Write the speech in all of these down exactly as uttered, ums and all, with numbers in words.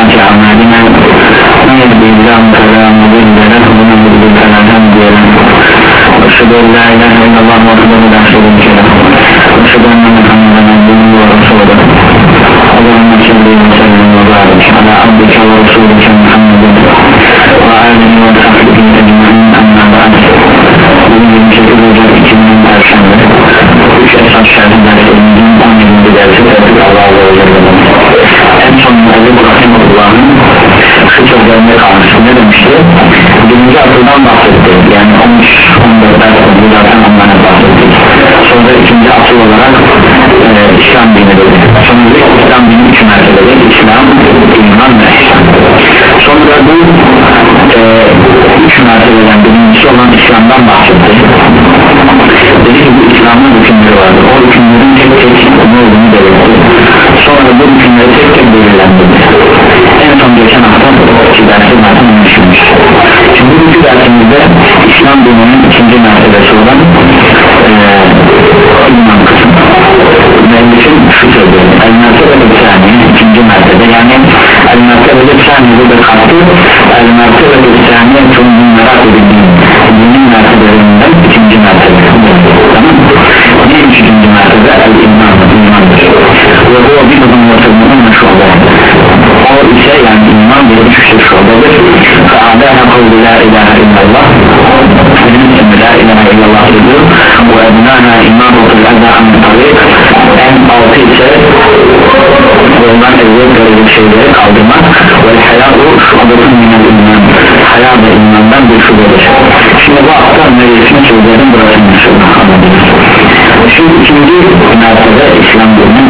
سيئات أعمالنا من يهده الله فلا مضل له ومن يضلل فلا هادي له وأشهد أن لا إله إلا الله وحده لا شريك له وأشهد أن محمدا عبده ورسوله اللهم صل وسلم وبارك على عبدك ورسولك محمد وآله وصحبه أجمعين أما بعد bugün şekil olacak iki bin Perşembe üç esas şerhi derslerimizin on yılında dersi verdik Allah'a emanet. En son Ebu Rahimullah'ın şu sözlerinde kalmıştı. Ne demişti? Birinci asırdan bahsetti, yani on üç on dört ders oldu zaten ondan bahsettik. Sonra ikinci asır olarak e, İslam dini dedi. Sonra İslam dini üç mertebede İslam, iman ve ihsan. Sonra bu e, üç mertebeden birincisi olan İslam'dan bahsetti. Dedi ki bu İslam'ın hükümleri vardı, o hükümlerin tek tek ne olduğunu belirtti. Sonra bu hükümleri tek tek belirlendirdi. En son geçen hafta ki dersi zaten düşünmüş. Şimdi bu dersimizde İslam dininin ikinci mertebesi olan e, iman kısmı. Mevlüt'ün şu sözü el-mertebe saniye ikinci mertebe, yani el-mertebe saniye de kalktı el-mertebe saniye çok merak edildiği dinin mertebelerinden ikinci mertebe. Tamam mı? Neymiş ikinci mertebe? El-iman, imandır. Ve bu bir kadın ortamının meşhurda. O ise yani iman bir düşüşü şubadır. Fe'adâne kavlu la ilahe illallah, bilimse la ilahe illallah diyor. Ve ebnâna iman otul eda amin tarik. En altı ise ondan evvel görecek şeyleri kaldırmak. Ve hayâhu şubatın minel iman, hayâ ve imandan bir şubadır. Şimdi bu hafta meclisin sözlerin burasını anladınız. Şimdi ikinci mertebe İslam dininin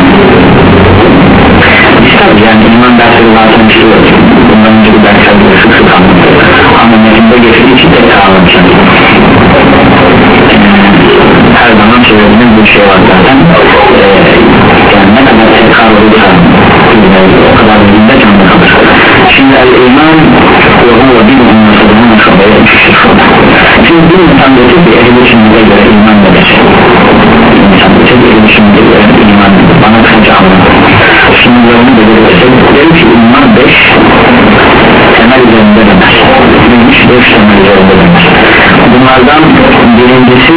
İslam, yani iman dersleri zaten işliyor. Bundan önce bir dersler sık sık anlatıyor. Ama metinde geçtiği için tekrar anlatacağım. Her zaman söylediğimiz bir şey var zaten. Ee, yani ne kadar tekrar olursa o kadar bilinde canlı kalır. Şimdi el-iman ve huve bir ummasadının şubaya düşüşür. Şimdi bir insan dedik ki ehl-i sünnete göre iman nedir? İnsan dedik ehl-i sünnete göre iman nedir? Bana kısaca anlatır. Sınırlarını belirlesek dedik ki iman beş temel üzerinde demez. Neymiş? Beş temel üzerinde demez. Bunlardan birincisi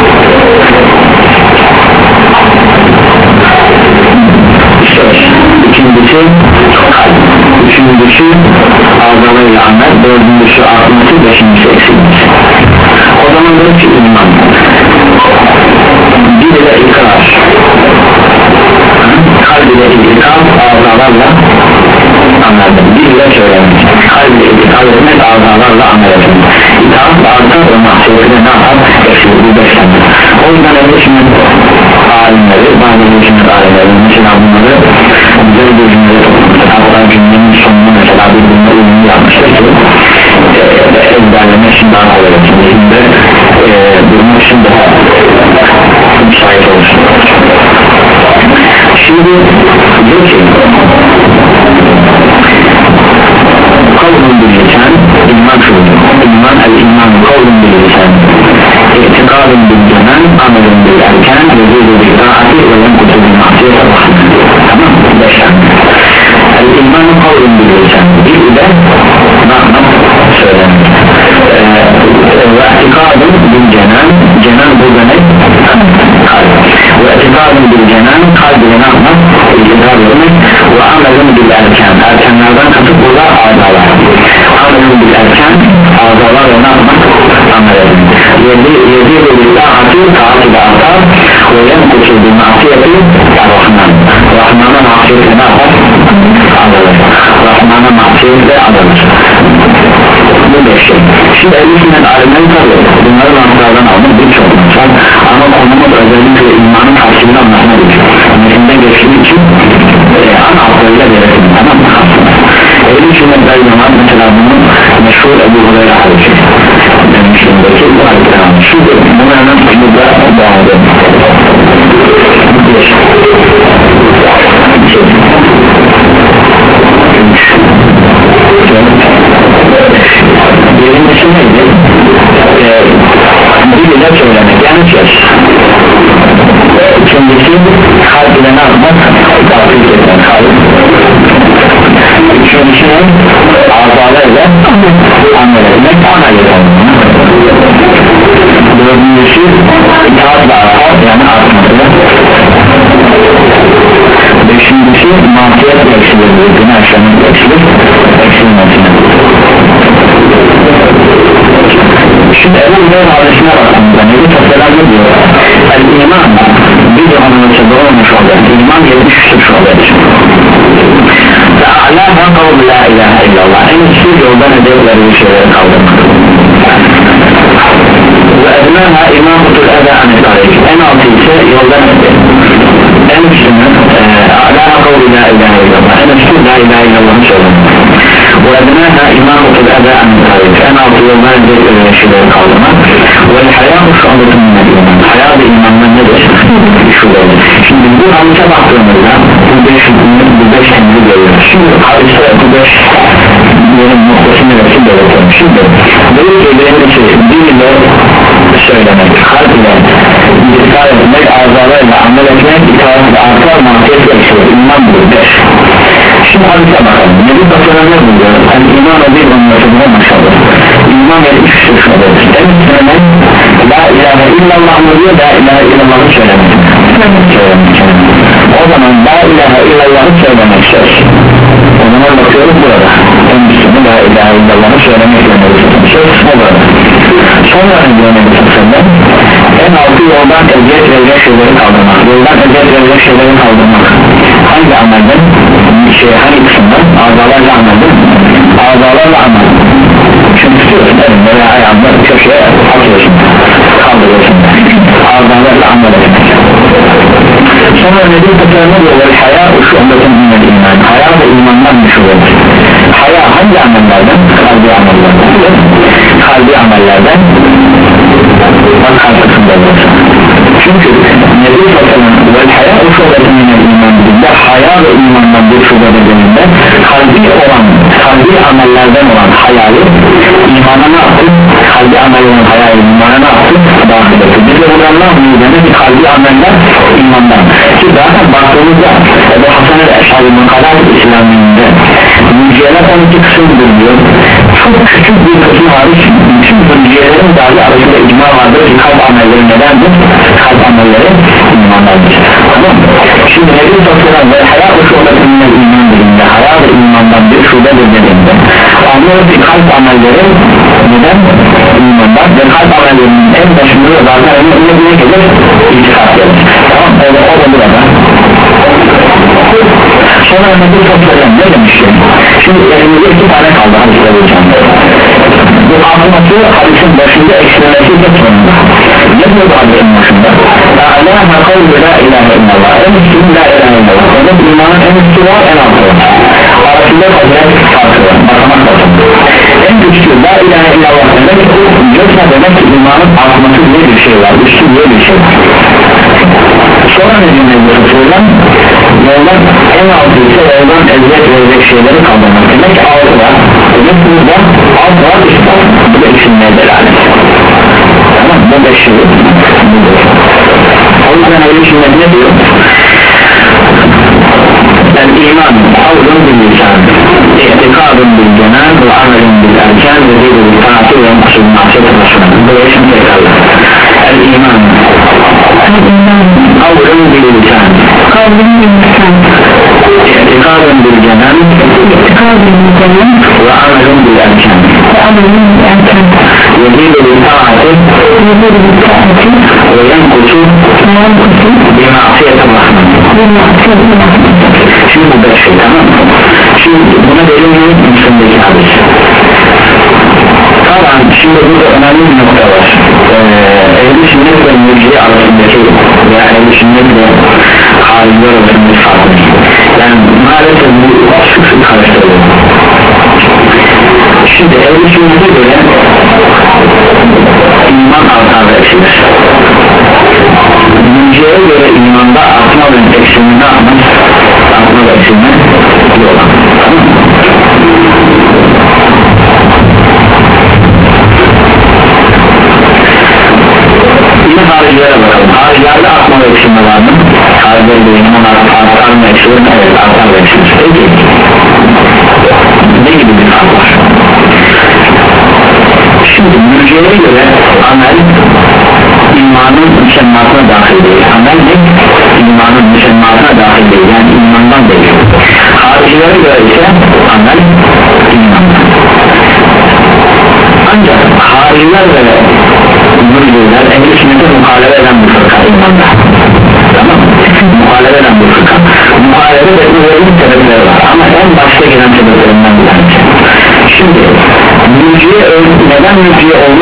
söz, ikincisi kalp, üçüncüsü ağzalarıyla amel, dördüncüsü aklımsı, beşincisi eksilmesi. O zaman dedik ki iman dil ile ikrar, kalb ile itikad, ağzalarla amel, dil ile söylemek, kalb ile itikad etmek, ağzalarla amel etmek. İtaat artar ve mahsiyetine ne yapar? Eksilir, bu beşlenir. O yüzden öyle şimdi alimleri, bazı cümle alimleri mesela bunları güzel bir cümle toplamışlar. Hatta cümlenin sonunu mesela bir cümle uyumlu yapmışlar ki e, ezberlemek için daha kolay olsun. Şimdi e, durmak için daha müsait olsun. Şimdi diyor ki kavlun bir lisan, iman şudur. İman el-iman kavlun bir lisan, itikadun bil cenan, amelun bil erken, vezidu bil taati ve yenkutu bil mahsiyet rahman. Tamam mı? Beşen. El-iman kavlun bir lisan, bir ile rahman söylenir. Ve itikadun bil cenan, cenan burada ne? Kalb. Ve itikadun bil cenan, kalb ile rahman itikad etmek. Ve amelun bil erken, erkenlerden katıp burada ağzalar. Amelun bil erken, ağzalar ve rahman amel etmek. Yedi ve billahi taati ve atar ve yenkutu bil mahsiyeti rahman. Rahman'a mahsiyeti ne yapar? Azalır. Rahman'a mahsiyeti azalır. Bu beş şey. Şimdi ehl-i sünnet alimleri tabi bunları laflardan almak birçok var ama konumuz özellikle imanın tahsilini anlatmak için metinde geçtiği için e, ana altlarıyla belirtin, tamam mı? Ehl-i sünnetler zaman mesela bunun meşhur Ebu Hureyre hadisi demişimdeki bu hadisler şudur, bunu hemen burada devam edelim. Birincisi neydi? Ee, dil ile söylemek, yani söz. İkincisi kalb ile ne yapmak? Kalp etmek, kalp. masiyet eksilir, günah işlemek eksilir, eksilmesine. Şimdi Ebu Hureyre hadisine baktığımızda Nebi Tasselam ne diyor? El-İman bir de anlatıldığı olmuş olur. İman yetmiş üç olur. Ve a'lâha kavlu la ilahe illallah. En üstü yoldan edevleri bir şeyleri kaldırmak. Ve ednâha imâmutul eda anetârik. En altı ise yoldan edevleri. En üstünü a'lâha kavlu la ilahe illallah. En üstü la ilahe illallah'ı söylemek. Ve ednâha imâmutul eda anetârik. En altı yoldan edevleri bir şeyleri kaldırmak. Ve hayâhu şu'abatun minel iman. Hayâ da imandan nedir? Şu'adır. Şimdi bu hadise baktığımızda bu beş bu beş emri görüyoruz. Şimdi hadise bu beş yerin noktası neresi belirtiyorum. Şimdi böyle birincisi dil ile söylemek, kalp ile itaat etmek, azalarıyla amel etmek, itaat ve artar mahiyet eksilir. İman bu beş. Şimdi hadise bakalım. Nebi Tasselam ne buluyor? Yani iman o bir anlatımda maşallah. İman yetmiş üç şuadır. En üstüne la ilahe illallah mı diyor? La ilahe illallah'ı söylemek. O zaman la ilahe illallah'ı söylemek söz. O zaman bakıyoruz burada. En üstüne la ilahe illallah'ı söylemek söz. O burada. Sonra önce Nebi Tasselam en altı yoldan eziyet verecek şeyleri kaldırmak. Yoldan eziyet verecek şeyleri kaldırmak. Hangi amelden? Şey, hangi kısımdan? Azalarla amelden. Azalarla amel. Çünkü tutuyorsun elinde veya ayağında köşeye atıyorsun, kaldırıyorsun. Azalarla amel etmek. Sonra Nebi Tasselam'a diyorlar haya şu anlatın minel iman. Haya da imandan düşürür. Haya hangi amellerden? Kalbi amellerden. Kalbi amellerden bak karşısında olursa. Çünkü Nebi Tasselam ve haya şu anlatın minel iman dediğinde haya ve imandan bir şube dediğinde kalbi olan, kalbi amellerden olan hayayı imana ne yaptı? Kalbi amel olan hayayı imana ne yaptı? Dahil etti. Biz de buradan ne yapıyoruz? Demek ki kalbi ameller imandan. Ki zaten baktığımızda Ebu Hasan el-Eş'ari Makalat İslamiyinde mücadele on iki kısımdır diyor. Çok küçük bir kısım hariç bütün mücadelelerin dahi arasında icma vardır ki kalp amelleri nedendir? Kalp amelleri imandandır. Tamam mı? Şimdi Nebi Tasselam ve hayat şubetinle iman dediğinde hayat ve imandan bir şubedir dediğinde anlıyoruz ki kalp amelleri neden? İmandan ve kalp amellerinin en başında da zaten önüne ne gelir? İtikad gelir. Tamam mı? Evet, o da burada. Sonra Nebi Tasselam ne demişti? Şimdi elimizde iki tane kaldı hadisler hocam. Bu anlaması hadisin başında eksilmesi de sonunda. Ne diyor bu hadisin başında? A'lâha kavlu la ilahe illallah. En üstü la ilahe illallah. Orada imanın en üstü var, en altı var. Arasında fazilet farkı var. Basamak bakın. En güçlü la ilahe illallah demek yoksa demek ki imanın artması diye bir şey var. Üstü diye bir şey var. Sonra ne diyor Nebi Tasselam? Yoldan en altı ise yoldan eziyet verecek şeyleri kaldırmak. Demek ki altı var. Demek ki burada alt var, üst var. Bu da eksilmeye delalet. Tamam, bu beş şey budur. O yüzden öyle sünnet ne diyor? El iman avlun bil lisan, i'tikadun bil cenan ve amelun bil erken ve zidul taati ve maksul mahset başına. Bu yaşam tekrarlar. El iman avlun bil lisan, kavlun bil lisan, i'tikadun bil cenan ve amelun bil erken ve zidul taati ve yankutu bir mahset başına. Şimdi bu beş şey, tamam mı? Şimdi buna verilmeyi Müslüm'deki hadis. Tamam, şimdi burada önemli bir nokta var. ee, Ehl-i sünnet ve mürciye arasındaki veya ehl-i sünnet ve halinde arasındaki farklı. Yani maalesef bu sık sık karıştırılıyor. Şimdi ehl-i sünnete göre iman artar ve eksilir. Mürciyeye göre imanda artma ve eksilme ne yapmaz? Artma ve eksilme yok. Yine haricilere bakalım. Haricilerde artma ve eksilme var mı? Haricilerde iman artar mı eksilir mi? Evet, artar ve eksilir. Peki ne gibi bir fark var? Şimdi mürciyeye göre amel imanın müsemmatına dahil değil. Amel de imanın müsemmatına dahil değil. Yani imandan değil.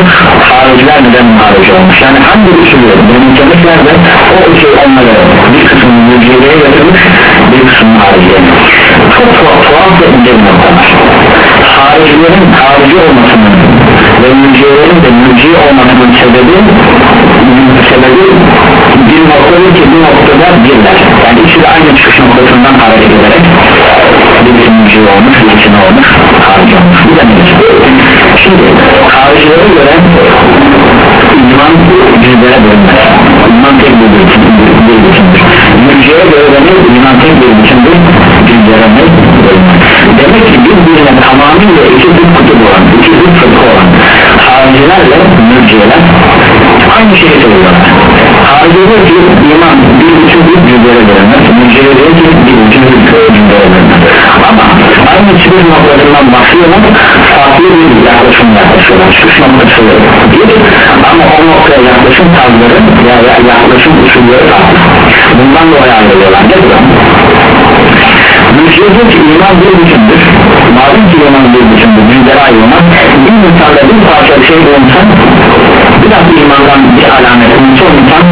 olmuş? Hariciler neden harici olmuş? Yani hangi usulü benimsemişler de o usul onları bir kısmını mürciyeye götürmüş, bir kısmını hariciye. Çok tuhaf ve ince bir noktalar. Haricilerin harici olmasının ve mürciyelerin de mürciye olmasının sebebi sebebi bir noktada ki bu noktada birler. Yani ikisi de aynı çıkış noktasından hareket ederek birisi mürciye olmuş, birisi ne olmuş? Harici olmuş. Bu da nedir? Şimdi haricilere göre iman cüzlere bölünmez. İman tek bir bütündür. Mürciyeye göre de iman tek bir bütündür, cüzlere bölünmez. Demek ki birbirine tamamıyla iki zıt kutup olan, iki zıt fırka olan haricilerle mürciyeler aynı şeyi söylüyorlar. Harici diyor ki iman bir bütün bir cüzlere bölünmez, mürciye diyor ki bir bütün bir cüzlere bölünmez. Ama aynı çıkış noktalarından başlıyorlar, farklı bir yaklaşım yaklaşıyorlar. Çıkış noktası bir ama o noktaya yaklaşım tarzları ya yaklaşım usulleri farklı. Bundan dolayı ayrılıyorlar. Ne diyor? Mürciye diyor ki iman bir bütündür. Madem ki iman bir bütündür, cüzlere ayrılmaz. Bir insanda bir parça bir şey bulunsa, biraz imandan bir alamet bulunsa o insan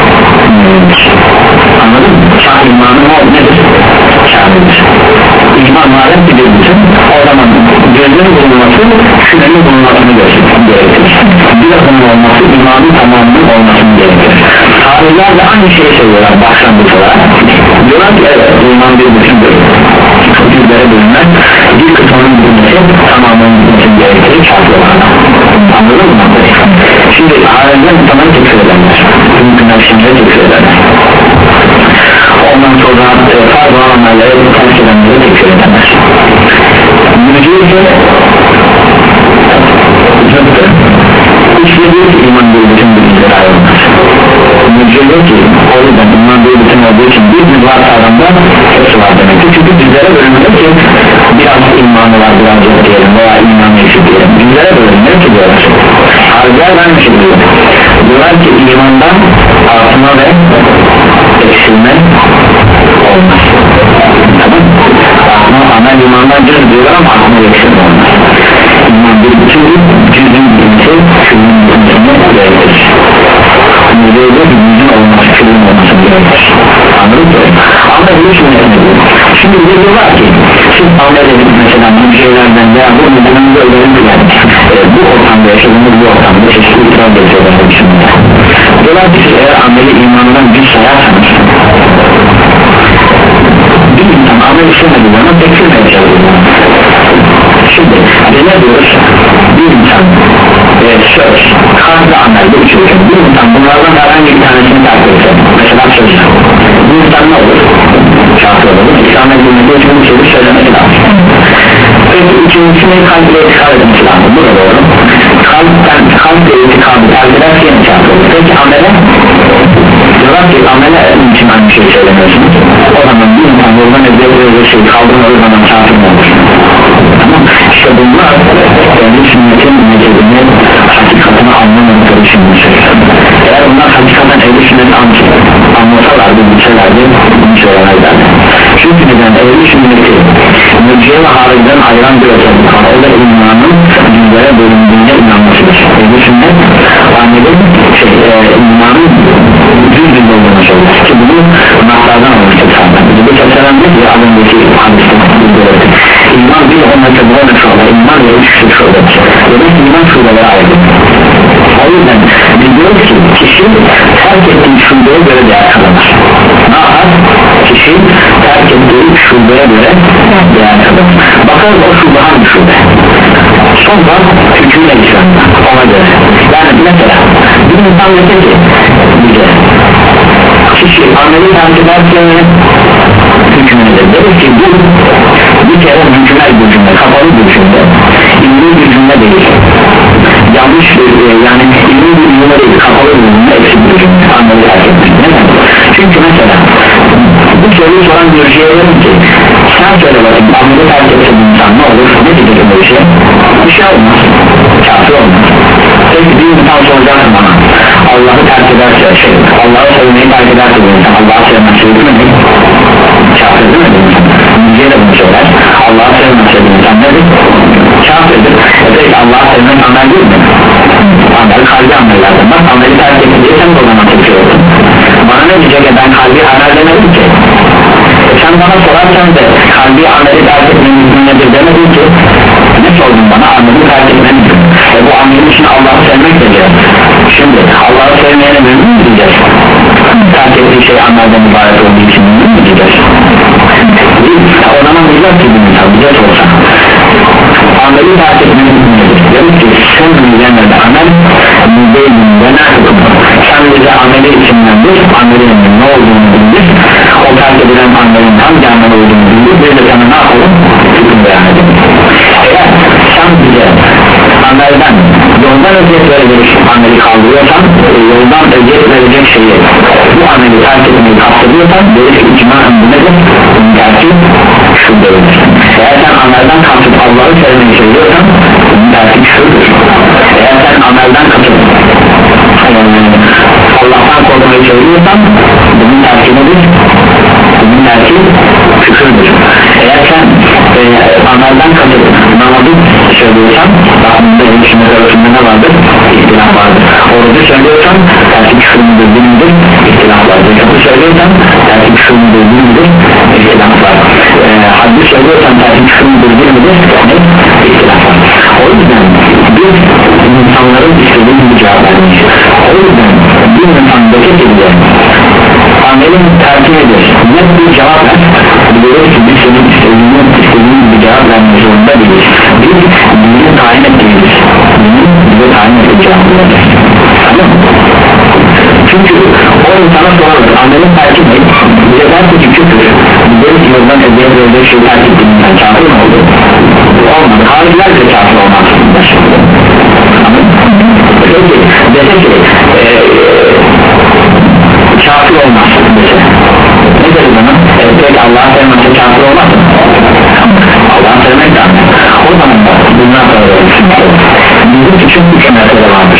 anladın mı? Şah imanın o nedir? Kamildir. İman madem ki bir bütün, o zaman gözün bulunması, şüphenin bulunmasını gerektirir. Birazının olması, imanın tamamının olmasını gerektirir. Hariciler de aynı şeyi söylüyorlar başlangıç olarak. Diyorlar ki evet, iman bir bütündür. Cüzlere bölünmez, bir kısmının bulunması, tamamının bulunması gerektirir, şartlı olarak. Anladın mı? Şimdi hariciler insanları tekrar ederler. Mümkünler şimdi tekrar ederler. Ondan sonra e, farz olanlarları terk edenleri tekrar ederler. Mürciye ise zıttır. İstediği ki iman bir bütün bilgileri ayrılmaz. Mürciye diyor ki o yüzden iman bir bütün olduğu için bir düz varsa adamda hepsi var demektir. Çünkü düzlere bölünmüyor ki biraz imanı var, biraz yok diyelim veya imanı eksik diyelim. Düzlere bölünmüyor ki diyorlar. Hariciler aynı şey diyor. Diyorlar ki imandan artma ve eksilme olmaz. Tamam. Artma, amel imandan cüz diyorlar ama artma ve eksilme olmaz. İman bir bütündür, cüzün bilgisi, külün bilgisini gerektirir. Müzeyde bir cüzün olması, külün olması gerektirir. Anladın mı? Ama bir sünnetine diyor. Şimdi bir diyorlar ki siz amel edip mesela müzeylerden veya bu müzenin öğrenin yani e, bu ortamda yaşadığımız bu ortamda çeşitli itiraz ediyorlar bir sünnete. Diyorlar ki siz eğer ameli imanından cüz sayarsanız bir insan amel işlemediği zaman tekfir mi edeceğiz? Şimdi ne diyoruz? Bir insan e, söz, kalp ve amelde üçüncü bir insan bunlardan herhangi bir tanesini takip etse mesela söz bu insan ne olur? Şartı olur İslam edilmede üçüncü sözü söylemesi lazım. Peki üçüncüsünü kalp ile etikad etmesi lazım. Bu da doğru. Kalpten, kalp ile etikadı terk ederse yine şartı olur. Peki amele? Diyorlar ki amele için aynı şeyi söylemiyorsunuz. O zaman bir insan yoldan ediyor bir şey kaldırmadığı zaman şartı mı olur? Tamam. İşte bunlar kendi sünnetin mezhebini hakikatini anlamadıkları için eğer bunlar hakikaten ehli sünnet anlasalardı bilselerdi bunu söylemezlerdi. Çünkü neden ehli sünneti mürciye ve hariciden ayıran bir özellik var. O da imanın cüzlere bölündüğüne inanmasıdır. Ehli sünnet annenin şey, e, imanın düz düz olduğunu söyler ki bunu naklardan almıştır zaten. Bu keselendir ya az önceki hadiste bildirildi. İman bir o mezhebine ne şöyle iman ve üç küçük şöyle demek iman şubeleri ayrı. O yüzden biz diyoruz ki kişi terk ettiği şubeye göre değer kazanır. Ne yapar? Kişi terk ettiği şubeye göre değer kazanır. Bakalım o şube hangi şube? Sonra hükümle İslam'da ona göre. Yani mesela bir insan dese ki bize kişi ameli terk ederse hükümledir. Deriz ki bu bir kere mükemmel bir cümle, kapalı bir cümle, ilmi bir cümle değil. Yanlış bir, yani ilmi bir cümle değil, kapalı bir cümle, eksik bir cümle, ameli terk etmek. Neden? Çünkü mesela bu soruyu soran bir şey diyorum ki sen söyle bakayım, ameli terk etse bir insan ne olur? Ne diyecek bu işe? Bir şey olmaz, kafir olmaz. Peki bir insan soracaksın bana, Allah'ı terk ederse şey, Allah'ı sevmeyi terk ederse bir insan, Allah'ı sevmezse değil mi? Kafir değil mi? Müziğe de bunu söyler, Allah'ı sevmezse bir insan nedir? Kafirdir. Peki Allah'ı sevmek amel değil mi? amel kalbi amellerden. Bak ameli terk edilirsen o zaman tekrar olur. Bana ne diyecek ya, ben kalbi amel demedim ki. Sen bana sorarsan da kalbi ameli terk etmenin nedir demedin ki. Ne sordun bana? Ameli terk etmenin. E bu amelin için Allah'ı sevmek de gerek. Şimdi Allah'ı sevmeyene mümkün mü diyeceğiz? Terk ettiği şey amelden ibaret olduğu için mümkün mü diyeceğiz? O zaman diyeceğiz ki bir insan bize sorsa ameli terk etmenin nedir? Diyoruz ki sen müzemmede amel müzeyim ve ne hukum? Sen bize ameli isimlendir, amelinin ne olduğunu bildir, o terk edilen amelin hangi amel olduğunu bildir, biz de sana ne yapalım? Hüküm beyan edelim. Eğer sen bize amelden yoldan eziyet verecek ameli kaldırıyorsan, yoldan eziyet verecek şeyi, bu ameli terk etmeyi kastediyorsan, deriz ki icmaen bu nedir? Bunun terki şu değildir. Eğer sen amelden kasıp Allah'ı sevmeyi seviyorsan, bunun terki şudur. Eğer sen amelden kasıp Allah'tan korkmayı seviyorsan, bunun terki nedir? Bunun terki küfürdür. Eğer sen e, amelden kasıp namazı söylüyorsan, bunda ilişkimiz arasında ne vardır? İhtilaf vardır. Orucu söylüyorsan terki küfüründür, dindir, ihtilaf vardır. Kapı söylüyorsan terki küfüründür, dindir, ihtilaf var. E, haddi söylüyorsan terki küfüründür, dindir, ihtilaf var. O yüzden biz insanların istediği bir cevap vermiş. O yüzden bir insandaki gibi amelin terki nedir? Net bir cevap ver. Biliyoruz ki biz senin istediğin, istediğin bir cevap vermek zorunda değiliz. Biz bizi tayin ettiğimiz, bize tayin ettiği cevap vereceğiz. Tamam mı? Çünkü o insana sorarız, amelin terki ne? Bize derse ki küfür, bizleri yoldan eziyet verecek şey terk ettiğinden kafir mi oldu? Olmadı, hariciler de kafir olmaz. Peki, dese ki ee, kafir olmaz dese. Ne deriz ona? E, peki Allah'a sevmezse kafir olmaz mı? Allah'a sevmek lazım. O zaman da bundan sonra bizim için üç mesele vardır.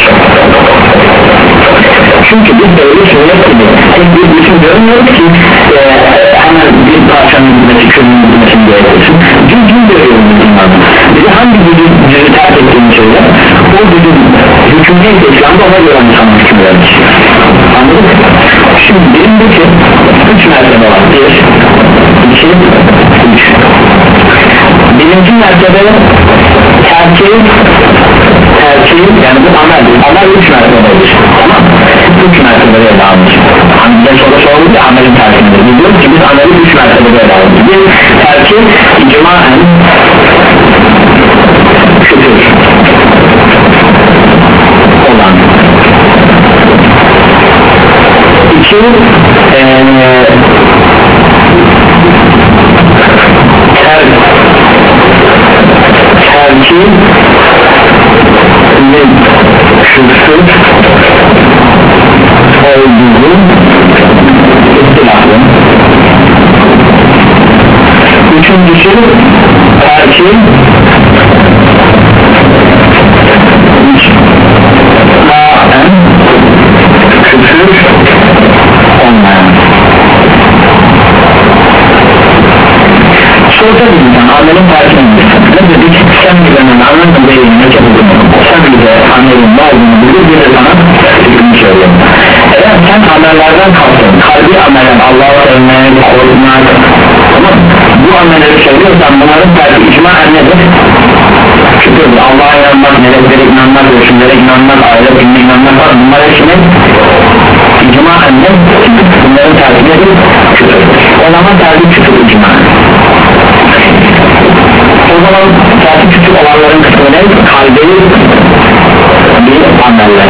Çünkü biz böyle sünnet gibi tek bir bütün görmüyoruz ki e, hemen bir parçanın gitmesi, köyünün gitmesini gerekirsin. Cüz cüz görüyoruz bunlardan. Bize hangi gücü cüzü terk ettiğini söyle, o gücün hüküm neyse İslam'da ona göre insan hüküm verir. Anladın mı? Şimdi birincisi üç mertebe var. Bir, iki, üç. Birinci mertebe terki, terki yani bu amel, amel üç mertebedir. Tamam mı? Üç mertebeye dağılmış. Hani bize soru soruldu ya amelin terkidir. Biz diyoruz ki biz ameli üç mertebeye dağılmış. Bir terki icmaen küfür olan. İki ee, ter, terki ve küfür olduğu ihtilafı. Üçüncüsü terki icmaen küfür olmayan. Sorda bir insan amelin terkini ne dedik? Sen bize anlamda değil, ne çabuk sen bize amelin ne olduğunu bilir, bir de sana hükmü söylüyor. Eğer sen amellerden kalktın, kalbi ameller Allah'ı sevmek, korkmak, tamam, bu amelleri söylüyorsan bunların terki icmaen nedir? Şükür Allah'a inanmak, meleklere inanmak, ölçümlere inanmak, ahiret gününe inanmak var, bunlar hepsinin icmaen ne? Bunların terki nedir? Küfür. O zaman terki küfür icmaen. O zaman terki küfür olanların kısmı ne? Kalbi bir ameller.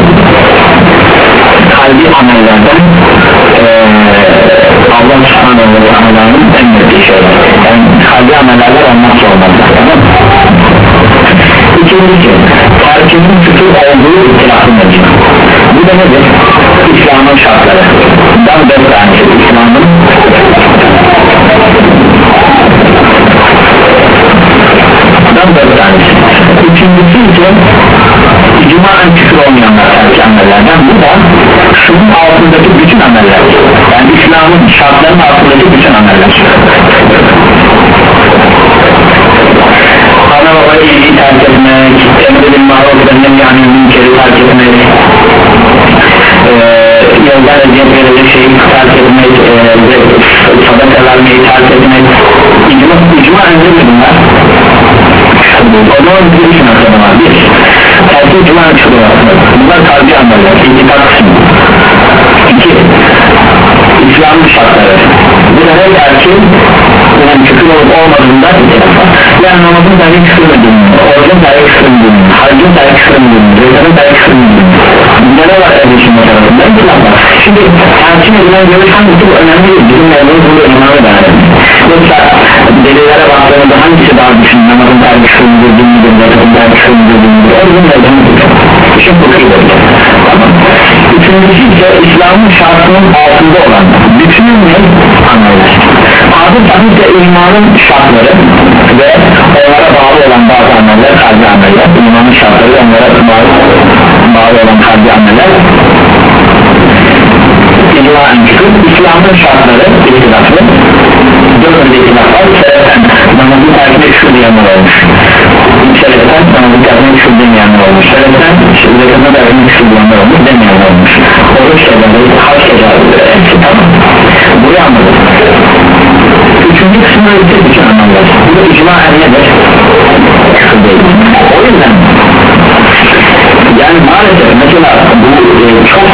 Kalbi amellerden ee, Allah subhanahu ve teala'nın emrettiği şeyler. Yani kalbi amellerden olmazsa olmazlar. Tamam mı? İkincisi, terkinin küfür olduğu ihtilafı nedir? Bu da nedir? İslam'ın şartları. Ben dört tanesi İslam'ın ben dört tanesi. Üçüncüsü ise icmaen küfür olmayanlar terki amellerden. Bu da şunun altındaki bütün ameller. Yani İslam'ın şartlarının altındaki bütün ameller. Ana baba iyiliği terk etmek, emredin maruf edenler yani münkeri terk etmek, Ne oldu bir için aslında var bir tersi icma çıkıyor bunlar kalbi anlarlar itikad kısmı iki İslam'ın şartları bu da ne der ki yani küfür olup olmadığında yani namazın tersi küfürmediğini orucun tersi küfürmediğini harcın tersi küfürmediğini zekatın tersi küfürmediğini bunda ne var erişimde tarafında İslam var şimdi tersi edilen görüş hangisi bu önemli değil bizim mevzumuz bunu önemli değerli yoksa delillere baktığımızda hangisi daha düşün namazın tersi küfürmediğini zekatın tersi küfürmediğini o bizim mevzumuz işin fıkhıdır tamam üçüncüsü ise İslam'ın şartının altında olan bütün ne anlayış adı tabi de imanın şartları ve onlara bağlı olan bazı ameller kalbi ameller imanın şartları ve onlara bağlı, bağlı olan kalbi ameller icmaen çıkıp İslam'ın şartları itilaflı dördüncü itilaflar sebepten namazın terkine küfür diyenler olmuş sebepten namazın terkine küfür demeyenler olmuş sebepten zekatın terkine küfür diyenler olmuş demeyenler olmuş oruç şeyleri haç şeyleri hepsi tamam burayı anladık üçüncü kısmı öğretir için anlamlar bu da icmaen nedir? Küfür değil o yüzden yani maalesef mesela bu e, çok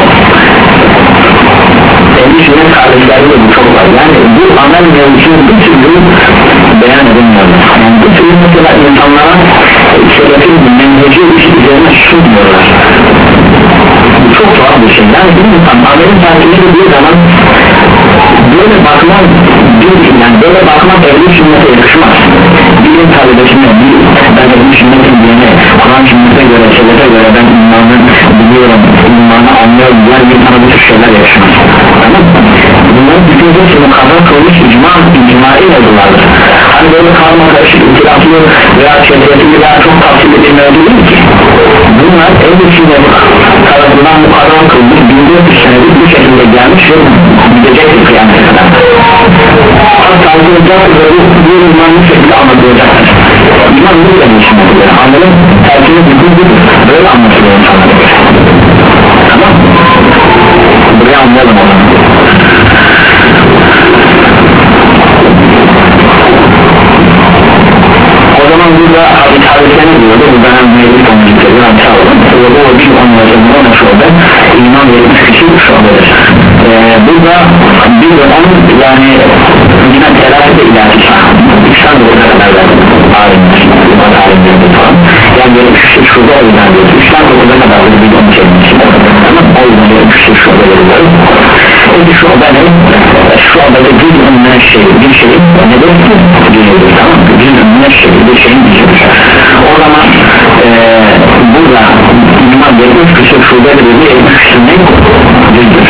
Endi sünnet kardeşlerde bu çok var yani bu amel mevzusunu bir türlü beyan edilmiyor yani bu türlü mesela insanlara sebebin menheci üzerine sunmuyorlar bu çok tuhaf bir şey yani bir insan amelin takip edildiği zaman böyle bakmak değil yani böyle bakmak ehli sünnete yakışmaz bilim talebesine bir ben ehli sünnetin diyene Kur'an sünnete göre sebebe göre ben imanı biliyorum imanı anlıyorum diğer bir tane bu tür şeyler yaşamaz tamam mı? Bunların bütün hepsi mukadder kılmış icma, icmai mevzulardır hani böyle karma karışık itiraflı veya şehriyetli veya çok tavsiye edilmeli değil ki bunlar ehli sünnet tarafından mukadder kılmış bin dört yüz senedir bu şekilde gelmiş ve gidecektir kıyamete kadar hatta anlayacaktır ve bu imanı bu şekilde anlatılacaktır iman bu da bir şey anladın terkini bütün böyle anlatılıyor insanlara tamam buraya anlayalım o zaman o zaman burada hadis hadisler ne diyordu bu dönem mevcut olmuştur yani sağladım ve bu bir anlayacağımda ne şurada iman yetmiş kişi şuradadır ee, burada bir de onun yani yine telafi de ilahi İslam yoluna kadar verdim alimler iman alimleri falan yani yetmiş kişi şurada o yüzden diyoruz İslam yoluna kadar bir onu çekmişsin tamam o yüzden yetmiş kişi şurada veriyoruz peki şu anda ne? şu anda da bir ünlü şey bir şey nedir? Cüzdür tamam mı? Bir ünlü şey bir şeyin cüzdür o zaman ee, burada iman yetmiş kişi şurada veriyoruz yetmiş kişi ne? Cüzdür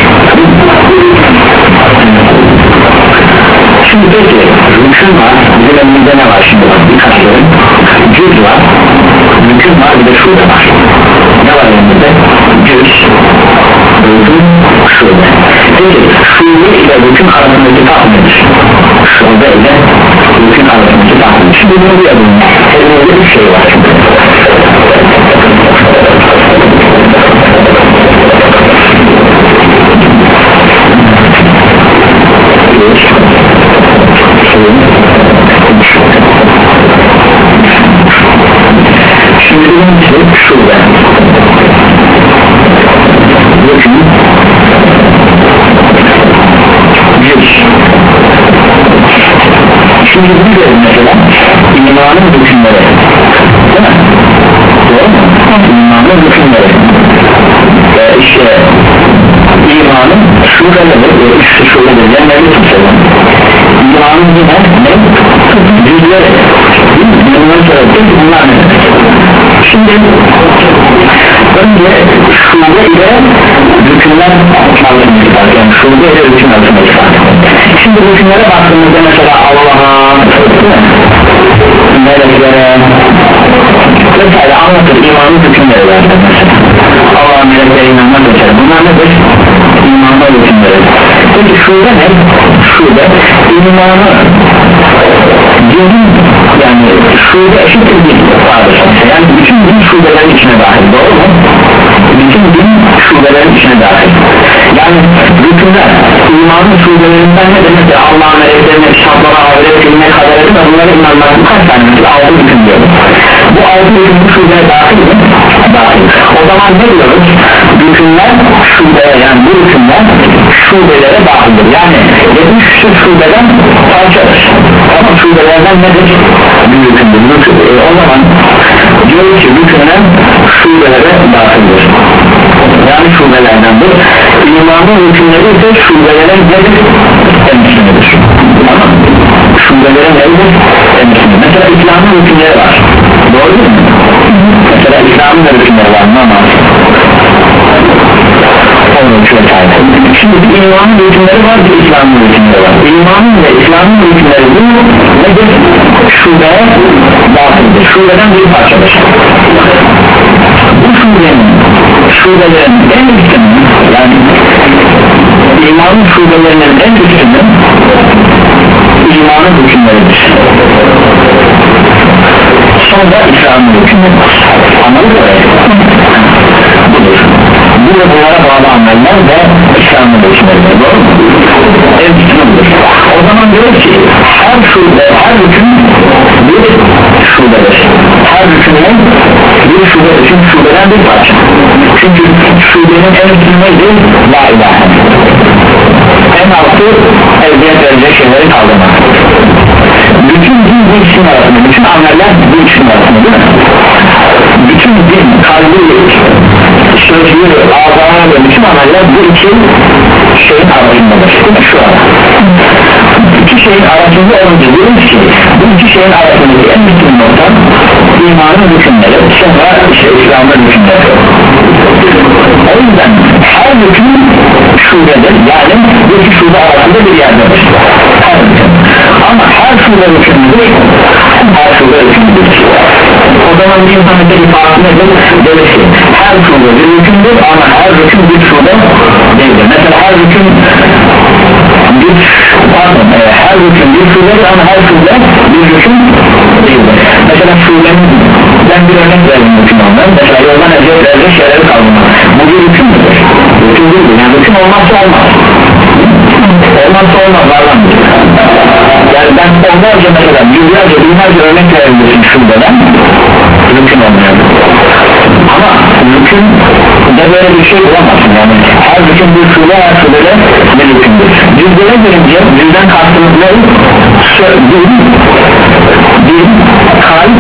şimdi peki rükün var bizim elimizde ne var şimdi bak birkaç görün cüz var rükün var bir de şurada var ne var elimizde cüz rükün şurada peki şurada ile rükün arasındaki fark nedir şurada ile rükün arasındaki fark nedir şimdi bunu bir adım elimizde bir şey var şimdi birincisi şurada rükün cüz şimdi bunu görün mesela imanın rükünleri değil mi? doğru mu? imanın rükünleri ee, işte imanın şuradadır üstü şuradadır yani ne tutalım imanın yine ne? cüzleri bundan sonra peki bunlar ne demek? şimdi önce şube ile rükünler arasındaki fark yani şube ile rükün arasındaki fark şimdi rükünlere baktığımızda mesela Allah'a meleklere vesaire anlatır imanın rükünleri var mesela Allah'a meleklere inanmak vesaire bunlar nedir? İmanın rükünleri peki şube ne? şube imanı dinin yani şube eşittir din yani bütün din şubelerin içine dahil doğru mu? bütün din şubelerin içine dahil yani rükünler imanın şubelerinden ne demek ki Allah'ın meleklerine, kitaplara, ahiret, ilme, kaderine bunlara inanmak bu kaç tane mesela altı rükün diyoruz bu altı hükümlü şubeye dahil mi? Dahil. O zaman ne diyoruz? Hükümler şubeye, yani bu hükümler şubelere dahildir. Yani yetmiş küsur şubeden parçadır. Ama şubelerden nedir? Bir hükümdür. E, o zaman diyor ki hükümler şubelere dahildir. Yani şubelerdendir. İmanın hükümleri ise şubelere nedir? Temsilidir. Ama şubelere nedir? Temsilidir. Mesela İslam'ın hükümleri var. Doğru değil mi? Mesela İslam'ın hükümleri var. Namaz, şimdi bir imanın hükümleri var, bir İslam'ın hükümleri var. İmanın ve İslam'ın hükümleri bu nedir? Şubeye dahildir. Şubeden bir parçadır. Bu şubenin, şubelerin en üstünün, yani imanın şubelerinin en üstünün imanın hükümleridir. Sonra İslam'ın hükümleri. Anladın mı? Budur. Bu da bunlara bağlı ameller ve İslam'ın hükümleri. Doğru mu? En üstünü budur. O zaman diyor ki her şube, her hüküm bir şubedir. Her hükümün bir şubedir. Çünkü şubeden bir parça. Çünkü şubenin en üstünü neydi? La ilahe. En altı eziyet verecek şeyleri kaldırmak. Bütün din bu ikisinin arasında, bütün ameller bu ikisinin arasında değil mi? Bütün din, kalbi, sözlü, ağzına ve bütün ameller bu iki şeyin arasındadır. Şu an iki şeyin arasında olunca diyoruz ki bu iki şeyin arasındaki en bütün nokta imanın hükümleri, sonra işte İslam'ın hükümleri. O yüzden her hüküm şubedir, yani bu iki şube arasında bir yerdedir. Her hüküm. Ama her şube hükümdür, her şube hükümdür. O zaman bir insanın bir farkı nedir? Böyle ki her şube bir hükümdür ama her hüküm bir şube değildir. Mesela her hüküm bir pardon, e, her hüküm bir şubedir ama her şube bir hüküm değildir. Mesela şubenin, ben bir örnek vereyim hüküm ondan. Mesela yoldan eziyet verecek şeyleri kaldırmak. Bu bir hüküm müdür? Hüküm değildir. Yani hüküm olmazsa olmaz. Olmazsa olmaz varlandır. Yani ben onlarca mesela yüzlerce binlerce örnek verebilirim şubeden hüküm olmuyor. Ama hüküm de böyle bir şey bulamazsın. Yani her hüküm bir şube, her şubede bir hükümdür. Cüzdere gelince cüzden kastımız ne? Din, din, kalp,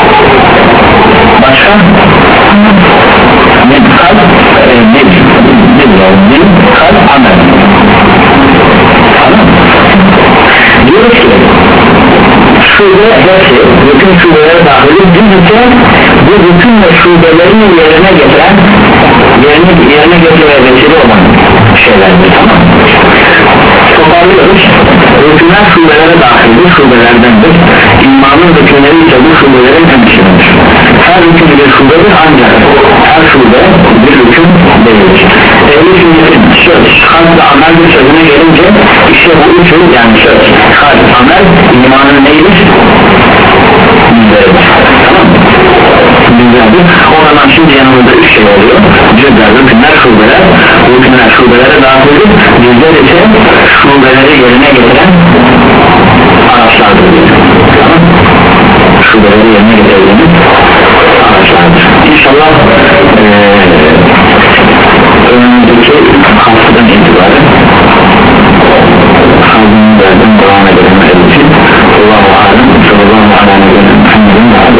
başka ne? Kalp, e, dil, dil, dil, kalp, amel. Anladın mı? Diyoruz ki şube hepsi, bütün şubelere dahil edilirse bu bütün ve şubelerin yerine getiren yerine, yerine getirmeye vesile olan şeylerdir, tamam mı? Toparlıyoruz. Hükümler şubelere dahildir, şubelerdendir. İmanın hükümleri ise bu şubelerin temsilidir. Her hüküm bir şubedir ancak her şube bir hüküm değildir. Ehli sünnetin söz, kalp ve amel bir sözüne gelince işte bu üçü, yani söz, kalp, amel imanın neydir? Bizleridir. Tamam mı? Bizlerdir. O zaman şimdi yanımızda üç şey oluyor. Cüzler, hükümler, şubeler. Hükümler şubelere dahildir. Bizler ise şubeleri yerine getiren araçlardır. Tamam mı? Şubeleri yerine getirebiliriz araçlardır. İnşallah ee, önümüzdeki haftadan itibaren kaldığımız yerden devam edelim. Allahu alem, sallallahu aleyhi ve sellem.